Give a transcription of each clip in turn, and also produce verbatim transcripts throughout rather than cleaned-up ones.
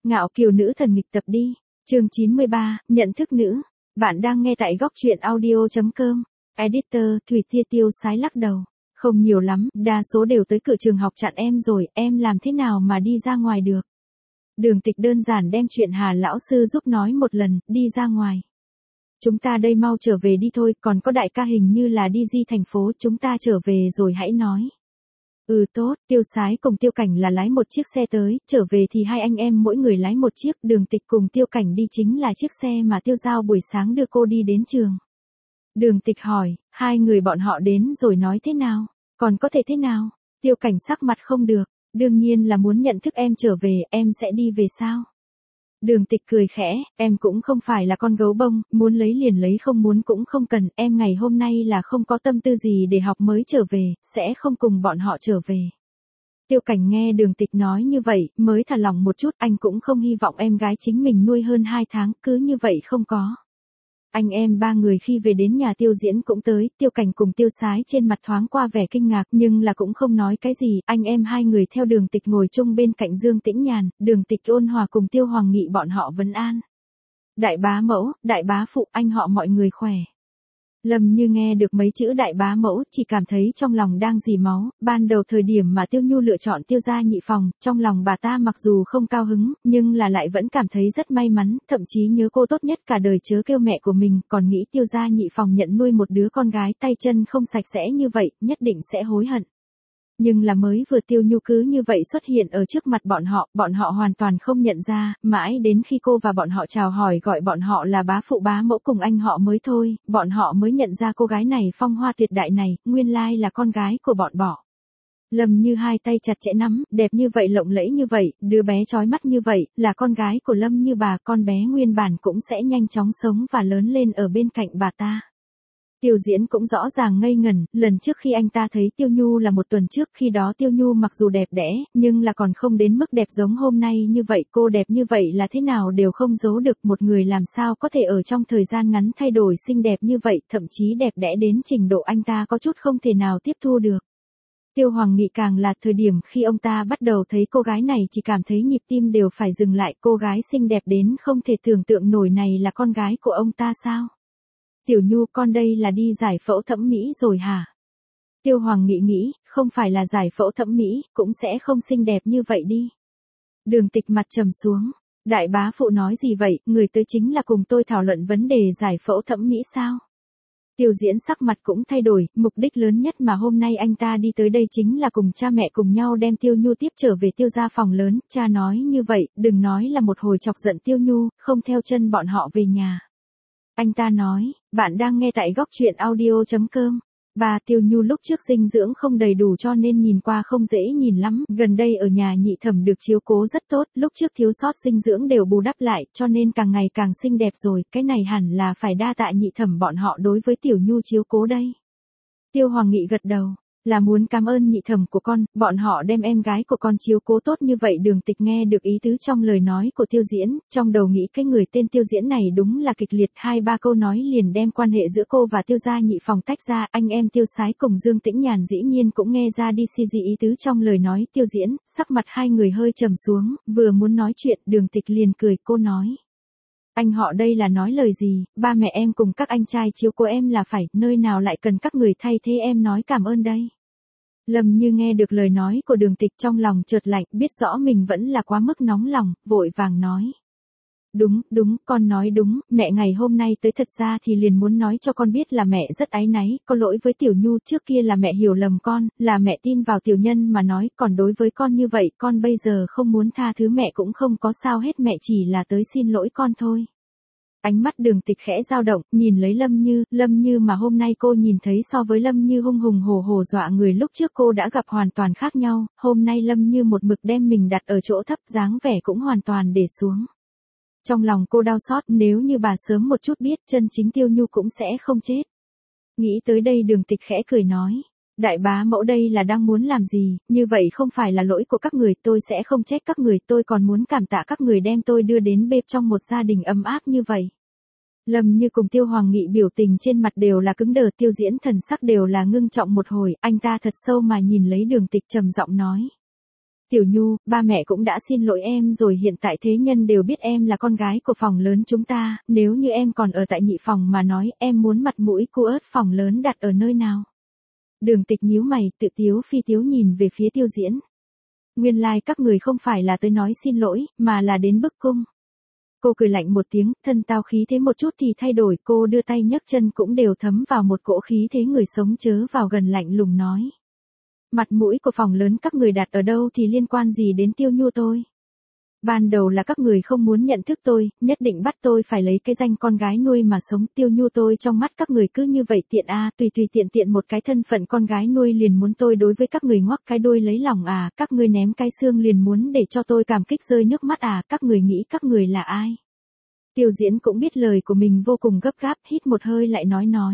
Ngạo kiều nữ thần nghịch tập đi. Chương chín mươi ba, nhận thức nữ. Bạn đang nghe tại góc truyện audio chấm com. Editor, Thủy Tia Tiêu Sái lắc đầu. Không nhiều lắm, đa số đều tới cửa trường học chặn em rồi, em làm thế nào mà đi ra ngoài được. Đường Tịch đơn giản đem chuyện Hà lão sư giúp nói một lần, đi ra ngoài. Chúng ta đây mau trở về đi thôi, còn có đại ca hình như là đi di thành phố, chúng ta trở về rồi hãy nói. Ừ tốt, Tiêu Sái cùng Tiêu Cảnh là lái một chiếc xe tới, trở về thì hai anh em mỗi người lái một chiếc, Đường Tịch cùng Tiêu Cảnh đi chính là chiếc xe mà Tiêu Giao buổi sáng đưa cô đi đến trường. Đường Tịch hỏi, hai người bọn họ đến rồi nói thế nào, còn có thể thế nào? Tiêu Cảnh sắc mặt không được, đương nhiên là muốn nhận thức em trở về, em sẽ đi về sao? Đường Tịch cười khẽ, em cũng không phải là con gấu bông, muốn lấy liền lấy không muốn cũng không cần, em ngày hôm nay là không có tâm tư gì để học mới trở về, sẽ không cùng bọn họ trở về. Tiêu Cảnh nghe Đường Tịch nói như vậy, mới thả lỏng một chút, anh cũng không hy vọng em gái chính mình nuôi hơn hai tháng, cứ như vậy không có. Anh em ba người khi về đến nhà Tiêu Diễn cũng tới, Tiêu Cảnh cùng Tiêu Sái trên mặt thoáng qua vẻ kinh ngạc nhưng là cũng không nói cái gì, anh em hai người theo Đường Tịch ngồi chung bên cạnh Dương Tĩnh Nhàn, Đường Tịch ôn hòa cùng Tiêu Hoàng Nghị bọn họ vấn an. Đại bá mẫu, đại bá phụ, anh họ mọi người khỏe. Lâm Như nghe được mấy chữ đại bá mẫu, chỉ cảm thấy trong lòng đang dì máu, ban đầu thời điểm mà Tiêu Nhu lựa chọn Tiêu gia nhị phòng, trong lòng bà ta mặc dù không cao hứng, nhưng là lại vẫn cảm thấy rất may mắn, thậm chí nhớ cô tốt nhất cả đời chớ kêu mẹ của mình, còn nghĩ Tiêu gia nhị phòng nhận nuôi một đứa con gái tay chân không sạch sẽ như vậy, nhất định sẽ hối hận. Nhưng là mới vừa Tiêu Nhu cứ như vậy xuất hiện ở trước mặt bọn họ, bọn họ hoàn toàn không nhận ra, mãi đến khi cô và bọn họ chào hỏi gọi bọn họ là bá phụ bá mẫu cùng anh họ mới thôi, bọn họ mới nhận ra cô gái này phong hoa tuyệt đại này, nguyên lai là con gái của bọn họ. Lâm Như hai tay chặt chẽ nắm, đẹp như vậy lộng lẫy như vậy, đứa bé chói mắt như vậy, là con gái của Lâm Như bà, con bé nguyên bản cũng sẽ nhanh chóng sống và lớn lên ở bên cạnh bà ta. Tiêu Diễn cũng rõ ràng ngây ngẩn, lần trước khi anh ta thấy Tiêu Nhu là một tuần trước, khi đó Tiêu Nhu mặc dù đẹp đẽ, nhưng là còn không đến mức đẹp giống hôm nay như vậy, cô đẹp như vậy là thế nào đều không giấu được, một người làm sao có thể ở trong thời gian ngắn thay đổi xinh đẹp như vậy, thậm chí đẹp đẽ đến trình độ anh ta có chút không thể nào tiếp thu được. Tiêu Hoàng Nghị càng là thời điểm khi ông ta bắt đầu thấy cô gái này chỉ cảm thấy nhịp tim đều phải dừng lại, cô gái xinh đẹp đến không thể tưởng tượng nổi này là con gái của ông ta sao? Tiểu Nhu con đây là đi giải phẫu thẩm mỹ rồi hả? Tiêu Hoàng Nghị nghĩ, không phải là giải phẫu thẩm mỹ, cũng sẽ không xinh đẹp như vậy đi. Đường Tịch mặt trầm xuống, đại bá phụ nói gì vậy, người tới chính là cùng tôi thảo luận vấn đề giải phẫu thẩm mỹ sao? Tiêu Diễn sắc mặt cũng thay đổi, mục đích lớn nhất mà hôm nay anh ta đi tới đây chính là cùng cha mẹ cùng nhau đem Tiêu Nhu tiếp trở về Tiêu gia phòng lớn, cha nói như vậy, đừng nói là một hồi chọc giận Tiêu Nhu, không theo chân bọn họ về nhà. Anh ta nói, bạn đang nghe tại góc truyện audio chấm com. Bà Tiêu Nhu lúc trước dinh dưỡng không đầy đủ cho nên nhìn qua không dễ nhìn lắm, gần đây ở nhà nhị thẩm được chiếu cố rất tốt, lúc trước thiếu sót dinh dưỡng đều bù đắp lại, cho nên càng ngày càng xinh đẹp rồi, cái này hẳn là phải đa tạ nhị thẩm bọn họ đối với Tiểu Nhu chiếu cố đây. Tiêu Hoàng Nghị gật đầu, là muốn cảm ơn nhị thẩm của con, bọn họ đem em gái của con chiếu cố tốt như vậy. Đường Tịch nghe được ý tứ trong lời nói của Tiêu Diễn, trong đầu nghĩ cái người tên Tiêu Diễn này đúng là kịch liệt, hai ba câu nói liền đem quan hệ giữa cô và Tiêu gia nhị phòng tách ra, anh em Tiêu Sái cùng Dương Tĩnh Nhàn dĩ nhiên cũng nghe ra đi xì gì ý tứ trong lời nói Tiêu Diễn, sắc mặt hai người hơi trầm xuống, vừa muốn nói chuyện, Đường Tịch liền cười, cô nói. Anh họ đây là nói lời gì, ba mẹ em cùng các anh trai chiếu cố em là phải, nơi nào lại cần các người thay thế em nói cảm ơn đây. Lâm Như nghe được lời nói của Đường Tịch trong lòng chợt lạnh, biết rõ mình vẫn là quá mức nóng lòng, vội vàng nói. Đúng, đúng, con nói đúng, mẹ ngày hôm nay tới thật ra thì liền muốn nói cho con biết là mẹ rất áy náy, có lỗi với Tiểu Nhu, trước kia là mẹ hiểu lầm con, là mẹ tin vào tiểu nhân mà nói, còn đối với con như vậy, con bây giờ không muốn tha thứ mẹ cũng không có sao hết, mẹ chỉ là tới xin lỗi con thôi. Ánh mắt Đường Tịch khẽ dao động, nhìn lấy Lâm Như, Lâm Như mà hôm nay cô nhìn thấy so với Lâm Như hung hùng hổ hổ dọa người lúc trước cô đã gặp hoàn toàn khác nhau, hôm nay Lâm Như một mực đem mình đặt ở chỗ thấp, dáng vẻ cũng hoàn toàn để xuống. Trong lòng cô đau xót, nếu như bà sớm một chút biết, chân chính Tiêu Nhu cũng sẽ không chết. Nghĩ tới đây Đường Tịch khẽ cười nói. Đại bá mẫu đây là đang muốn làm gì, như vậy không phải là lỗi của các người, tôi sẽ không trách các người, tôi còn muốn cảm tạ các người đem tôi đưa đến bếp trong một gia đình ấm áp như vậy. Lâm Như cùng Tiêu Hoàng Nghị biểu tình trên mặt đều là cứng đờ, Tiêu Diễn thần sắc đều là ngưng trọng một hồi, anh ta thật sâu mà nhìn lấy Đường Tịch trầm giọng nói. Tiểu Nhu, ba mẹ cũng đã xin lỗi em rồi, hiện tại thế nhân đều biết em là con gái của phòng lớn chúng ta, nếu như em còn ở tại nhị phòng mà nói, em muốn mặt mũi cô ớt phòng lớn đặt ở nơi nào? Đường Tịch nhíu mày, tự tiếu phi tiếu nhìn về phía Tiêu Diễn. Nguyên lai like các người không phải là tới nói xin lỗi, mà là đến bức cung. Cô cười lạnh một tiếng, thân tao khí thế một chút thì thay đổi, cô đưa tay nhấc chân cũng đều thấm vào một cỗ khí thế người sống, chớ vào gần, lạnh lùng nói. Mặt mũi của phòng lớn các người đặt ở đâu thì liên quan gì đến Tiêu Nhu tôi? Ban đầu là các người không muốn nhận thức tôi, nhất định bắt tôi phải lấy cái danh con gái nuôi mà sống. Tiêu Nhu tôi trong mắt các người cứ như vậy tiện a, tùy tùy tiện tiện một cái thân phận con gái nuôi liền muốn tôi đối với các người ngoắc cái đuôi lấy lòng à, các người ném cái xương liền muốn để cho tôi cảm kích rơi nước mắt à, các người nghĩ các người là ai? Tiêu Diễn cũng biết lời của mình vô cùng gấp gáp, hít một hơi lại nói nói.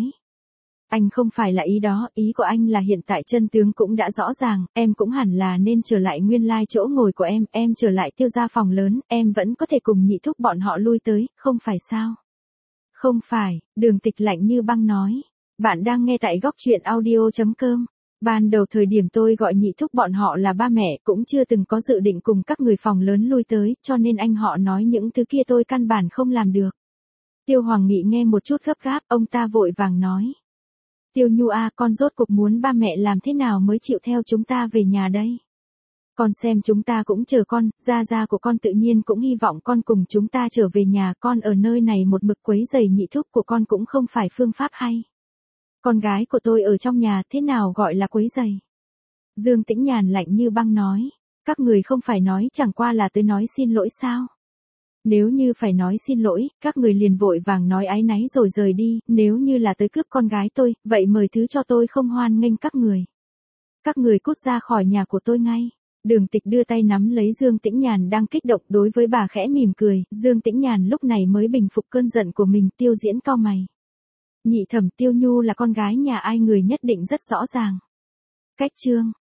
Anh không phải là ý đó, ý của anh là hiện tại chân tướng cũng đã rõ ràng, em cũng hẳn là nên trở lại nguyên lai chỗ ngồi của em, em trở lại Tiêu gia phòng lớn, em vẫn có thể cùng nhị thúc bọn họ lui tới, không phải sao? Không phải, Đường Tịch lạnh như băng nói. Bạn đang nghe tại góc truyện audio chấm com. Ban đầu thời điểm tôi gọi nhị thúc bọn họ là ba mẹ, cũng chưa từng có dự định cùng các người phòng lớn lui tới, cho nên anh họ nói những thứ kia tôi căn bản không làm được. Tiêu Hoàng Nghị nghe một chút gấp gáp, ông ta vội vàng nói. Tiêu Nhu a, con rốt cục muốn ba mẹ làm thế nào mới chịu theo chúng ta về nhà đây? Con xem chúng ta cũng chờ con, gia gia của con tự nhiên cũng hy vọng con cùng chúng ta trở về nhà, con ở nơi này một mực quấy rầy nhị thúc của con cũng không phải phương pháp hay. Con gái của tôi ở trong nhà thế nào gọi là quấy rầy? Dương Tĩnh Nhàn lạnh như băng nói, các người không phải nói chẳng qua là tới nói xin lỗi sao? Nếu như phải nói xin lỗi, các người liền vội vàng nói áy náy rồi rời đi, nếu như là tới cướp con gái tôi, vậy mời thứ cho tôi không hoan nghênh các người. Các người cút ra khỏi nhà của tôi ngay. Đường Tịch đưa tay nắm lấy Dương Tĩnh Nhàn đang kích động, đối với bà khẽ mỉm cười, Dương Tĩnh Nhàn lúc này mới bình phục cơn giận của mình. Tiêu Diễn cau mày. Nhị thẩm, Tiêu Nhu là con gái nhà ai người nhất định rất rõ ràng. Cách chương